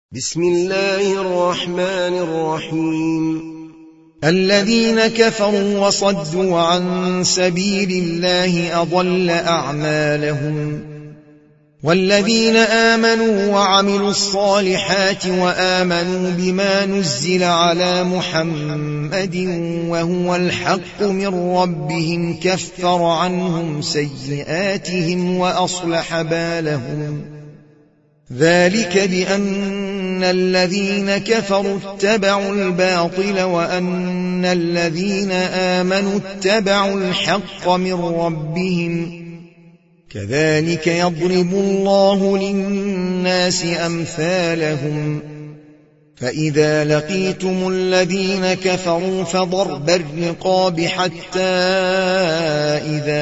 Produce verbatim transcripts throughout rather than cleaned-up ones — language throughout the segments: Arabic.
بسم الله الرحمن الرحيم. الذين كفروا وصدوا عن سبيل الله أضل أعمالهم والذين آمنوا وعملوا الصالحات وآمنوا بما نزل على محمد وهو الحق من ربهم كفر عنهم سيئاتهم وأصلح بالهم ذلك بأن الذين كفروا اتبعوا الباطل وأن الذين آمنوا اتبعوا الحق من ربهم كذلك يضرب الله للناس أمثالهم فإذا لقيتم الذين كفروا فضرب الرقاب حتى إذا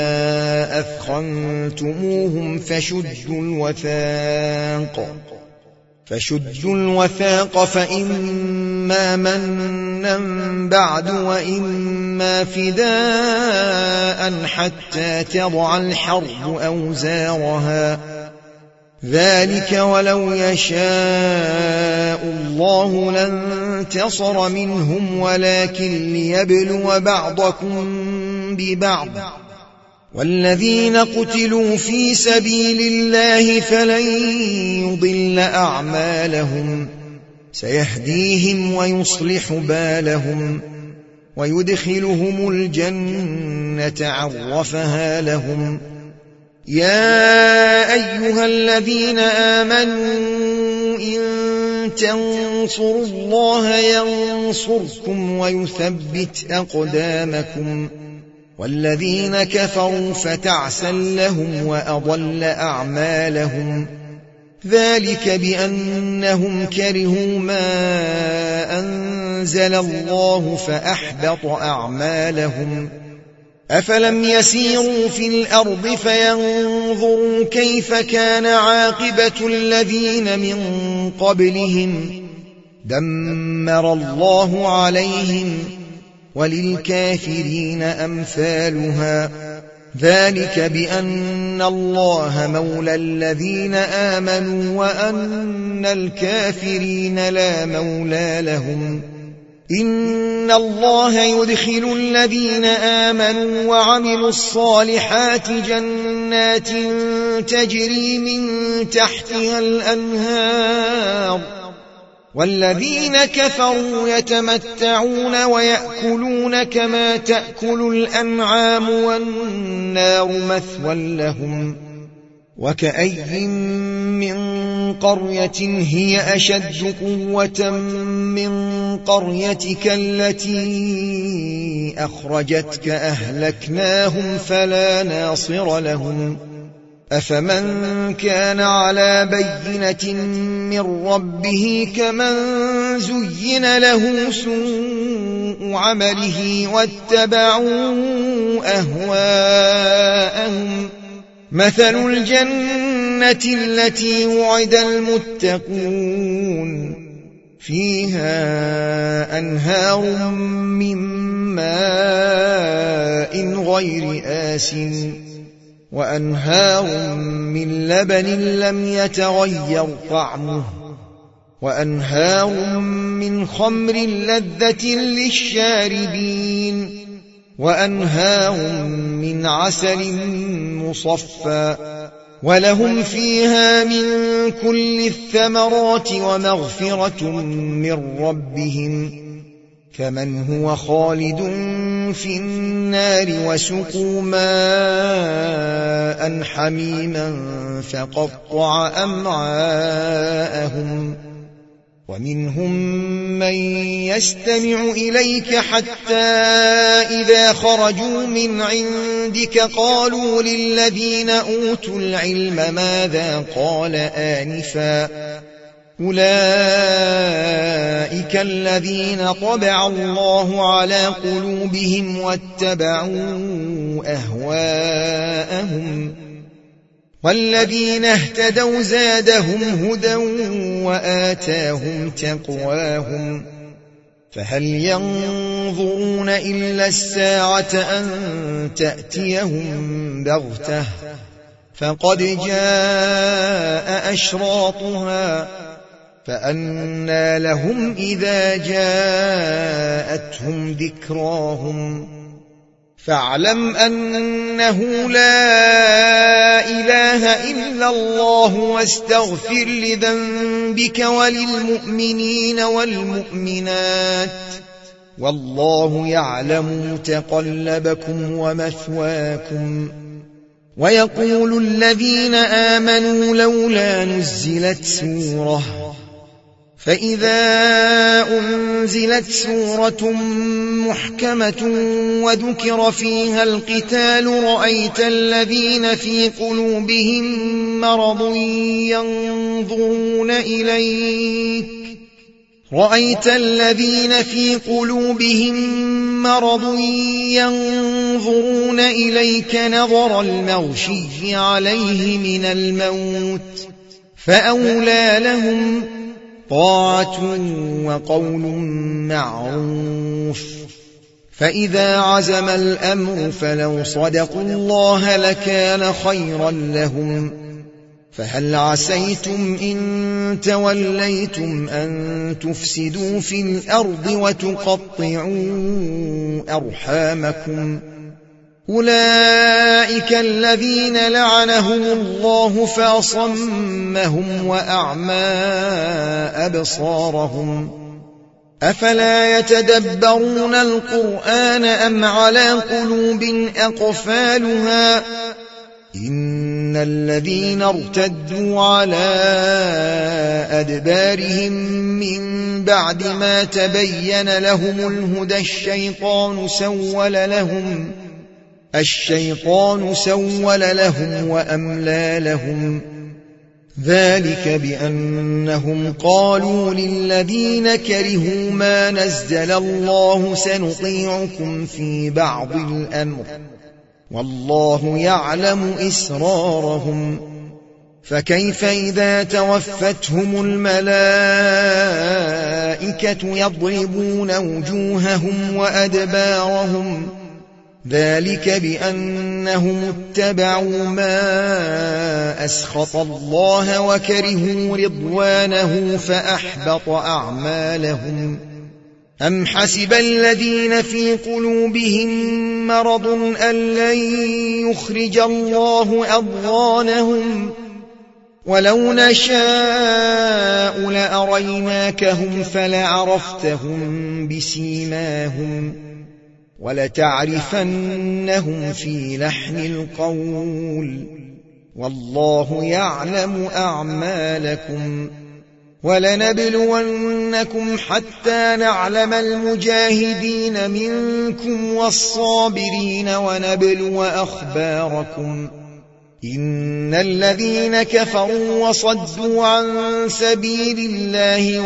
أثخنتموهم فشدوا الوثاق فشدوا الوثاق فإما منا بعد وإما فداء حتى تضع الحرب أوزارها ذلك ولو يشاء الله لانتصر منهم ولكن ليبلو بعضكم ببعض والذين قتلوا في سبيل الله فلن يضل أعمالهم سيهديهم ويصلح بالهم ويدخلهم الجنة عرفها لهم. يا أيها الذين آمنوا إن تنصروا الله ينصركم ويثبت أقدامكم والذين كفروا فتعسا لهم وأضل أعمالهم ذلك بأنهم كرهوا ما أنزل الله فأحبط أعمالهم. أفلم يسيروا في الأرض فينظروا كيف كان عاقبة الذين من قبلهم دمر الله عليهم وللكافرين أمثالها ذلك بأن الله مولى الذين آمنوا وأن الكافرين لا مولى لهم. إن الله يدخل الذين آمنوا وعملوا الصالحات جنات تجري من تحتها الأنهار والذين كفروا يتمتعون ويأكلون كما تأكل الأنعام والنار مثوى لهم. وكأي من قرية هي أشد قوة من قريتك التي أخرجتك أهلكناهم فلا ناصر لهم. أفمن كان على بينة من ربه كمن زين له سوء عمله واتبعوا أهواءهم مثل الجنة التي وعد المتقون فيها أنهار من ماء غير آسن وأنهار من لبن لم يتغير طعمه وأنهار من خمر لذة للشاربين وأنهار من عسل مصفى ولهم فيها من كل الثمرات ومغفرة من ربهم كمن هو خالد في النار وسقوا ماء حميما فقطع أمعاءهم ومنهم من يستمع إليك حتى إذا خرجوا من عندك قالوا للذين أوتوا العلم ماذا قال آنفا أولئك الذين طبع الله على قلوبهم واتبعوا أهواءهم والذين اهتدوا زادهم هدى وآتاهم تقواهم فهل ينظرون إلا الساعة أن تأتيهم بغتة فقد جاء أشراطها فأنى لهم إذا جاءتهم ذكراهم فاعلم أنه لا إله إلا الله واستغفر لذنبك وللمؤمنين والمؤمنات والله يعلم متقلبكم ومثواكم. ويقول الذين آمنوا لولا نزلت سورة فإذا أنزلت سورة محكمة وذكر فيها القتال رأيت الذين في قلوبهم مرض ينظرون إليك رأيت الذين في قلوبهم مرض ينظرون إليك نظر المغشي عليه من الموت فأولى لهم طاعة وقول معروف. فإذا عزم الأمر فلو صدقوا الله لكان خيرا لهم. فهل عسيتم إن توليتم أن تفسدوا في الأرض وتقطعوا أرحامكم أولئك الذين لعنهم الله فأصمهم وأعمى أبصارهم أفلا يتدبرون القرآن أم على قلوب أقفالها إن الذين ارتدوا على أدبارهم من بعد ما تبين لهم الهدى الشيطان سول لهم الشيطان سول لهم وأملى لهم ذلك بأنهم قالوا للذين كرهوا ما نزل الله سنطيعكم في بعض الأمر والله يعلم إسرارهم. فكيف إذا توفتهم الملائكة يضربون وجوههم وأدبارهم ذلك بأنهم اتبعوا ما أسخط الله وكرهوا رضوانه فأحبط أعمالهم. أم حسب الذين في قلوبهم مرض أن لن يخرج الله أضغانهم ولو نشاء لأريناكهم فلعرفتهم بسيماهم ولتعرفنهم في لحن القول والله يعلم أعمالكم. ولنبلونكم حتى نعلم المجاهدين منكم والصابرين ونبلو أخباركم. إن الذين كفروا وصدوا عن سبيل الله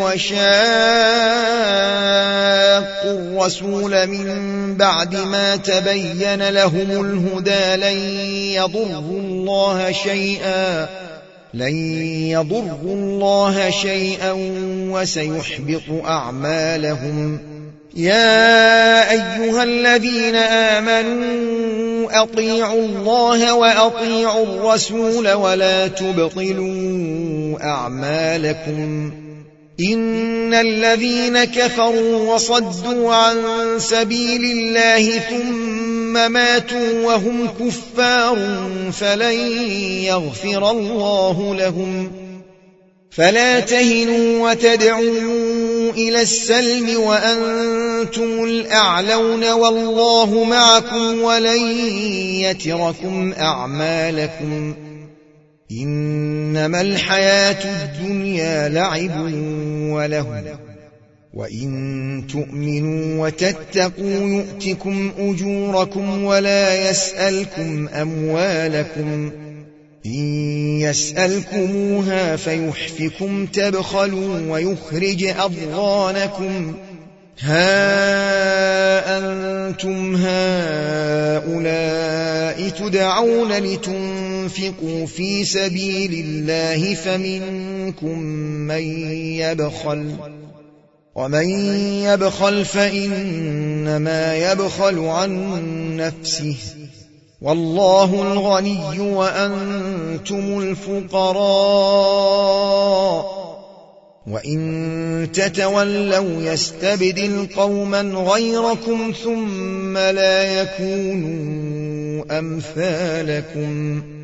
وشاقوا الرسول من بعد ما تبين لهم الهدى لن يضروا الله شيئا لن يضروا الله شيئا وسيحبط أعمالهم. يا أيها الذين آمنوا أطيعوا الله وأطيعوا الرسول ولا تبطلوا أعمالكم. إن الذين كفروا وصدوا عن سبيل الله ثم ماتوا وهم كفار فلن يغفر الله لهم. فلا تهنوا وتدعوا إلى السلم وأنتم الأعلون والله معكم ولن يتركم أعمالكم. إنما الحياة الدنيا لعب وله وإن تؤمنوا وتتقوا يؤتكم أجوركم ولا يسألكم أموالكم. إن يسألكموها فيحفكم تبخلوا ويخرج أضغانكم. ها أنتم هؤلاء تدعون لتنفقوا في سبيل الله فمنكم من يبخل ومن يبخل فإنما يبخل عن نفسه والله الغني وأنتم الفقراء وإن تتولوا يستبدل قوما غيركم ثم لا يكونوا أمثالكم